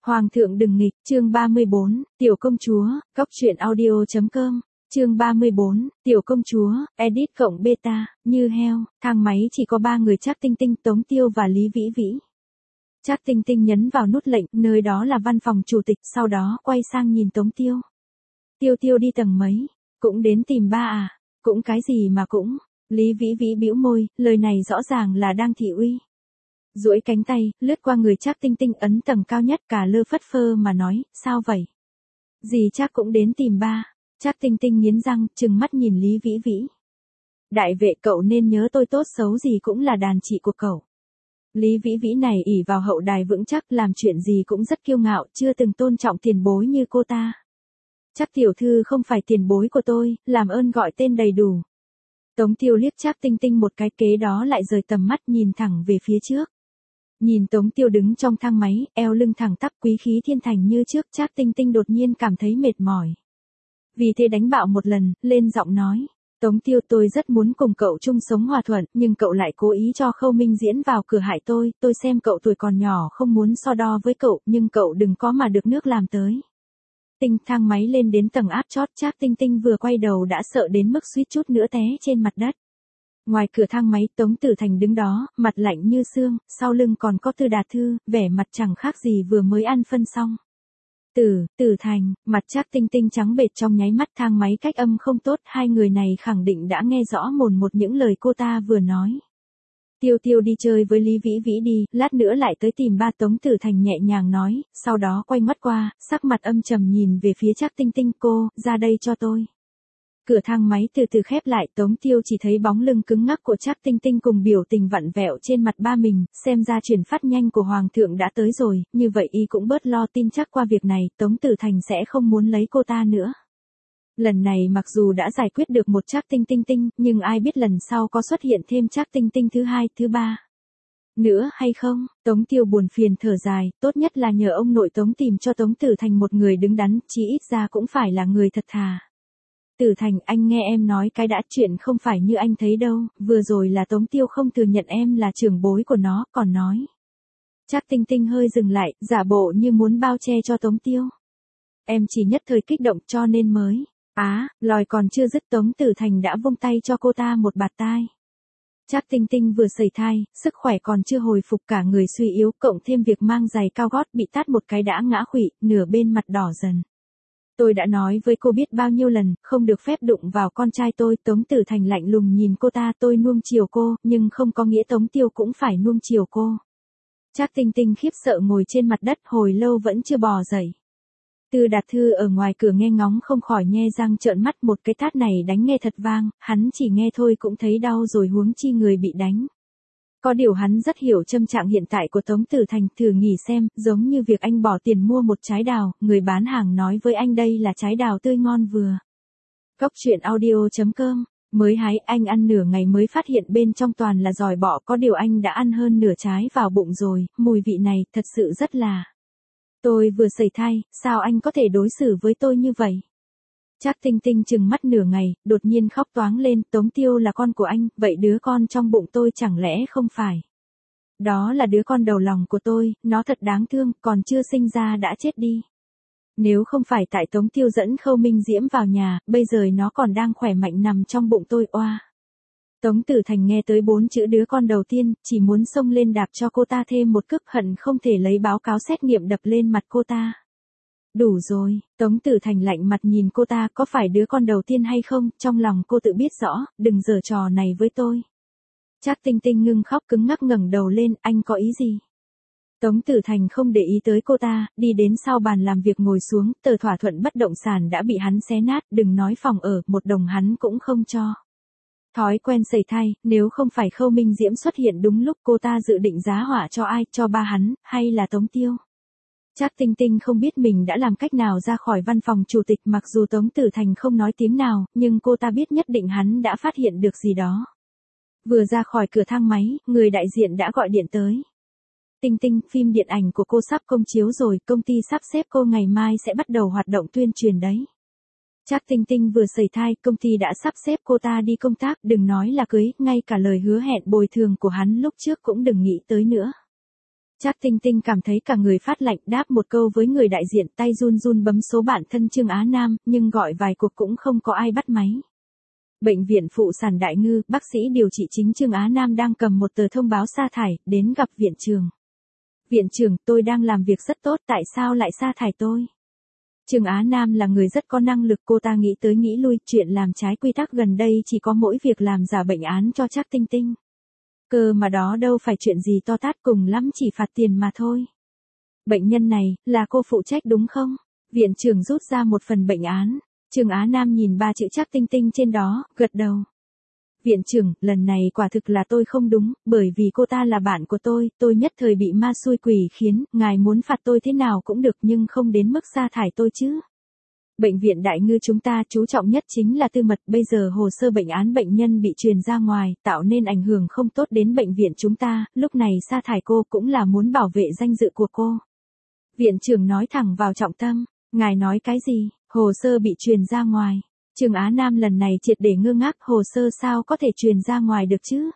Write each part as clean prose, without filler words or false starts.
Hoàng thượng đừng nghịch, chương 34, tiểu công chúa, cóc truyện audio.com, chương 34, tiểu công chúa, edit cộng beta, như heo, thang máy chỉ có 3 người Trác Tinh Tinh, Tống Tiêu và Lý Vĩ Vĩ. Trác Tinh Tinh nhấn vào nút lệnh, nơi đó là văn phòng chủ tịch, sau đó quay sang nhìn Tống Tiêu. Tiêu Tiêu đi tầng mấy, cũng đến tìm ba à, cũng cái gì mà cũng, Lý Vĩ Vĩ bĩu môi, lời này rõ ràng là đang thị uy. Duỗi cánh tay, lướt qua người Trác Tinh Tinh ấn tầng cao nhất cả lơ phất phơ mà nói, sao vậy? Dì Trác cũng đến tìm ba. Trác Tinh Tinh nghiến răng, trừng mắt nhìn Lý Vĩ Vĩ. Đại vệ cậu nên nhớ tôi tốt xấu gì cũng là đàn chị của cậu. Lý Vĩ Vĩ này ỷ vào hậu đài vững chắc làm chuyện gì cũng rất kiêu ngạo, chưa từng tôn trọng tiền bối như cô ta. Trác tiểu thư không phải tiền bối của tôi, làm ơn gọi tên đầy đủ. Tống Tiêu liếc Trác Tinh Tinh một cái kế đó lại rời tầm mắt nhìn thẳng về phía trước. Nhìn Tống Tiêu đứng trong thang máy, eo lưng thẳng tắp quý khí thiên thành như trước, Trác Tinh Tinh đột nhiên cảm thấy mệt mỏi. Vì thế đánh bạo một lần, lên giọng nói. Tống Tiêu, tôi rất muốn cùng cậu chung sống hòa thuận, nhưng cậu lại cố ý cho Khâu Minh Diễn vào cửa hại tôi xem cậu tuổi còn nhỏ không muốn so đo với cậu, nhưng cậu đừng có mà được nước làm tới. Thang máy lên đến tầng áp chót, Trác Tinh Tinh vừa quay đầu đã sợ đến mức suýt chút nữa té trên mặt đất. Ngoài cửa thang máy, Tống Tử Thành đứng đó, mặt lạnh như xương, sau lưng còn có Tư Đạt Thư, vẻ mặt chẳng khác gì vừa mới ăn phân xong. Tử Thành, mặt Trác Tinh Tinh trắng bệch trong nháy mắt, thang máy cách âm không tốt, hai người này khẳng định đã nghe rõ mồn một những lời cô ta vừa nói. Tiêu Tiêu đi chơi với Lý Vĩ Vĩ đi, lát nữa lại tới tìm ba. Tống Tử Thành nhẹ nhàng nói, sau đó quay mắt qua, sắc mặt âm trầm nhìn về phía Trác Tinh Tinh, cô, ra đây cho tôi. Cửa thang máy từ từ khép lại, Tống Tiêu chỉ thấy bóng lưng cứng ngắc của Trác Tinh Tinh cùng biểu tình vặn vẹo trên mặt ba mình, xem ra chuyển phát nhanh của Hoàng thượng đã tới rồi, như vậy y cũng bớt lo, tin chắc qua việc này, Tống Tử Thành sẽ không muốn lấy cô ta nữa. Lần này mặc dù đã giải quyết được một Trác Tinh Tinh, nhưng ai biết lần sau có xuất hiện thêm Trác Tinh Tinh thứ hai, thứ ba nữa hay không? Tống Tiêu buồn phiền thở dài, tốt nhất là nhờ ông nội Tống tìm cho Tống Tử Thành một người đứng đắn, chí ít ra cũng phải là người thật thà. Tử Thành, anh nghe em nói cái đã, chuyện không phải như anh thấy đâu, vừa rồi là Tống Tiêu không thừa nhận em là trưởng bối của nó, còn nói. Trác Tinh Tinh hơi dừng lại, giả bộ như muốn bao che cho Tống Tiêu. Em chỉ nhất thời kích động cho nên mới. Lòi còn chưa dứt, Tống Tử Thành đã vung tay cho cô ta một bạt tai. Trác Tinh Tinh vừa sẩy thai, sức khỏe còn chưa hồi phục, cả người suy yếu, cộng thêm việc mang giày cao gót bị tát một cái đã ngã khuỵu, nửa bên mặt đỏ dần. Tôi đã nói với cô biết bao nhiêu lần, không được phép đụng vào con trai tôi. Tống Tử Thành lạnh lùng nhìn cô ta, tôi nuông chiều cô, nhưng không có nghĩa Tống Tiêu cũng phải nuông chiều cô. Trác Tinh Tinh khiếp sợ ngồi trên mặt đất hồi lâu vẫn chưa bò dậy. Tư Đạt Thư ở ngoài cửa nghe ngóng không khỏi nhe răng trợn mắt, một cái tát này đánh nghe thật vang, hắn chỉ nghe thôi cũng thấy đau rồi huống chi người bị đánh. Có điều hắn rất hiểu tâm trạng hiện tại của Tống Tử Thành, thử nghĩ xem, giống như việc anh bỏ tiền mua một trái đào, người bán hàng nói với anh đây là trái đào tươi ngon vừa. Cóc truyện audio.com, mới hái, anh ăn nửa ngày mới phát hiện bên trong toàn là giòi bọ, có điều anh đã ăn hơn nửa trái vào bụng rồi, mùi vị này thật sự rất là. Tôi vừa sẩy thai, sao anh có thể đối xử với tôi như vậy? Trác Tinh Tinh trừng mắt nửa ngày, đột nhiên khóc toáng lên, Tống Tiêu là con của anh, vậy đứa con trong bụng tôi chẳng lẽ không phải? Đó là đứa con đầu lòng của tôi, nó thật đáng thương, còn chưa sinh ra đã chết đi. Nếu không phải tại Tống Tiêu dẫn Khâu Minh Diễm vào nhà, bây giờ nó còn đang khỏe mạnh nằm trong bụng tôi, oa. Tống Tử Thành nghe tới 4 chữ đứa con đầu tiên, chỉ muốn xông lên đạp cho cô ta thêm một cước, hận không thể lấy báo cáo xét nghiệm đập lên mặt cô ta. Đủ rồi, Tống Tử Thành lạnh mặt nhìn cô ta, có phải đứa con đầu tiên hay không, trong lòng cô tự biết rõ, đừng giở trò này với tôi. Trác Tinh Tinh ngưng khóc cứng ngắc ngẩng đầu lên, anh có ý gì? Tống Tử Thành không để ý tới cô ta, đi đến sau bàn làm việc ngồi xuống, tờ thỏa thuận bất động sản đã bị hắn xé nát, đừng nói phòng ở, 1 đồng hắn cũng không cho. Thói quen sẩy thai, nếu không phải Khâu Minh Diễm xuất hiện đúng lúc, cô ta dự định giá họa cho ai, cho ba hắn, hay là Tống Tiêu? Trác Tinh Tinh không biết mình đã làm cách nào ra khỏi văn phòng chủ tịch, mặc dù Tống Tử Thành không nói tiếng nào, nhưng cô ta biết nhất định hắn đã phát hiện được gì đó. Vừa ra khỏi cửa thang máy, người đại diện đã gọi điện tới. Tinh Tinh, phim điện ảnh của cô sắp công chiếu rồi, công ty sắp xếp cô ngày mai sẽ bắt đầu hoạt động tuyên truyền đấy. Trác Tinh Tinh vừa sẩy thai, công ty đã sắp xếp cô ta đi công tác, đừng nói là cưới, ngay cả lời hứa hẹn bồi thường của hắn lúc trước cũng đừng nghĩ tới nữa. Trác Tinh Tinh cảm thấy cả người phát lạnh, đáp một câu với người đại diện, tay run run bấm số bạn thân Trương Á Nam, nhưng gọi vài cuộc cũng không có ai bắt máy. Bệnh viện phụ sản Đại Ngư, bác sĩ điều trị chính Trương Á Nam đang cầm một tờ thông báo sa thải, đến gặp viện trưởng. Viện trưởng, tôi đang làm việc rất tốt, tại sao lại sa thải tôi? Trương Á Nam là người rất có năng lực, cô ta nghĩ tới nghĩ lui, chuyện làm trái quy tắc gần đây chỉ có mỗi việc làm giả bệnh án cho Trác Tinh Tinh. Cơ mà đó đâu phải chuyện gì to tát, cùng lắm chỉ phạt tiền mà thôi. Bệnh nhân này, là cô phụ trách đúng không? Viện trưởng rút ra một phần bệnh án. Trương Á Nam nhìn 3 chữ Trác Tinh Tinh trên đó, gật đầu. Viện trưởng, lần này quả thực là tôi không đúng, bởi vì cô ta là bạn của tôi nhất thời bị ma xui quỷ khiến, ngài muốn phạt tôi thế nào cũng được nhưng không đến mức sa thải tôi chứ. Bệnh viện Đại Ngư chúng ta chú trọng nhất chính là tư mật, bây giờ hồ sơ bệnh án bệnh nhân bị truyền ra ngoài, tạo nên ảnh hưởng không tốt đến bệnh viện chúng ta, lúc này sa thải cô cũng là muốn bảo vệ danh dự của cô. Viện trưởng nói thẳng vào trọng tâm, ngài nói cái gì, hồ sơ bị truyền ra ngoài. Trương Á Nam lần này triệt để ngơ ngác, hồ sơ sao có thể truyền ra ngoài được chứ?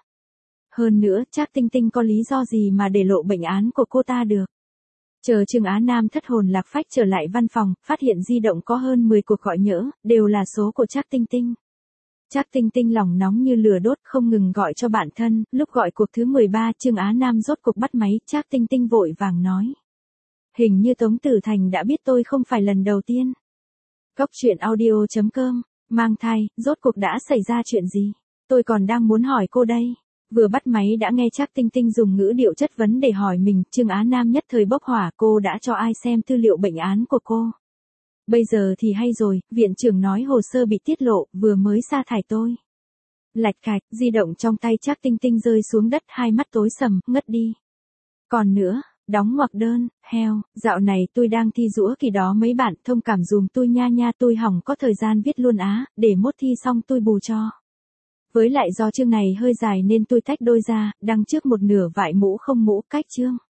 Hơn nữa, Trác Tinh Tinh có lý do gì mà để lộ bệnh án của cô ta được? Chờ Trương Á Nam thất hồn lạc phách trở lại văn phòng, phát hiện di động có hơn 10 cuộc gọi nhỡ, đều là số của Trác Tinh Tinh. Trác Tinh Tinh lòng nóng như lửa đốt không ngừng gọi cho bạn thân, lúc gọi cuộc thứ 13 Trương Á Nam rốt cuộc bắt máy, Trác Tinh Tinh vội vàng nói. Hình như Tống Tử Thành đã biết tôi không phải lần đầu tiên. Cóc truyện audio.com, mang thai, rốt cuộc đã xảy ra chuyện gì? Tôi còn đang muốn hỏi cô đây. Vừa bắt máy đã nghe Trác Tinh Tinh dùng ngữ điệu chất vấn để hỏi mình, Trương Á Nam nhất thời bốc hỏa, cô đã cho ai xem tư liệu bệnh án của cô? Bây giờ thì hay rồi, viện trưởng nói hồ sơ bị tiết lộ, vừa mới sa thải tôi. Lạch cạch, di động trong tay Trác Tinh Tinh rơi xuống đất, hai mắt tối sầm, ngất đi. Còn nữa, đóng ngoặc đơn, heo, dạo này tôi đang thi giũa kỳ đó mấy bạn thông cảm dùm tôi nha, tôi hỏng có thời gian viết luôn á, để mốt thi xong tôi bù cho. Với lại do chương này hơi dài nên tôi tách đôi ra, đăng trước một nửa vải mũ không mũ, cách chương.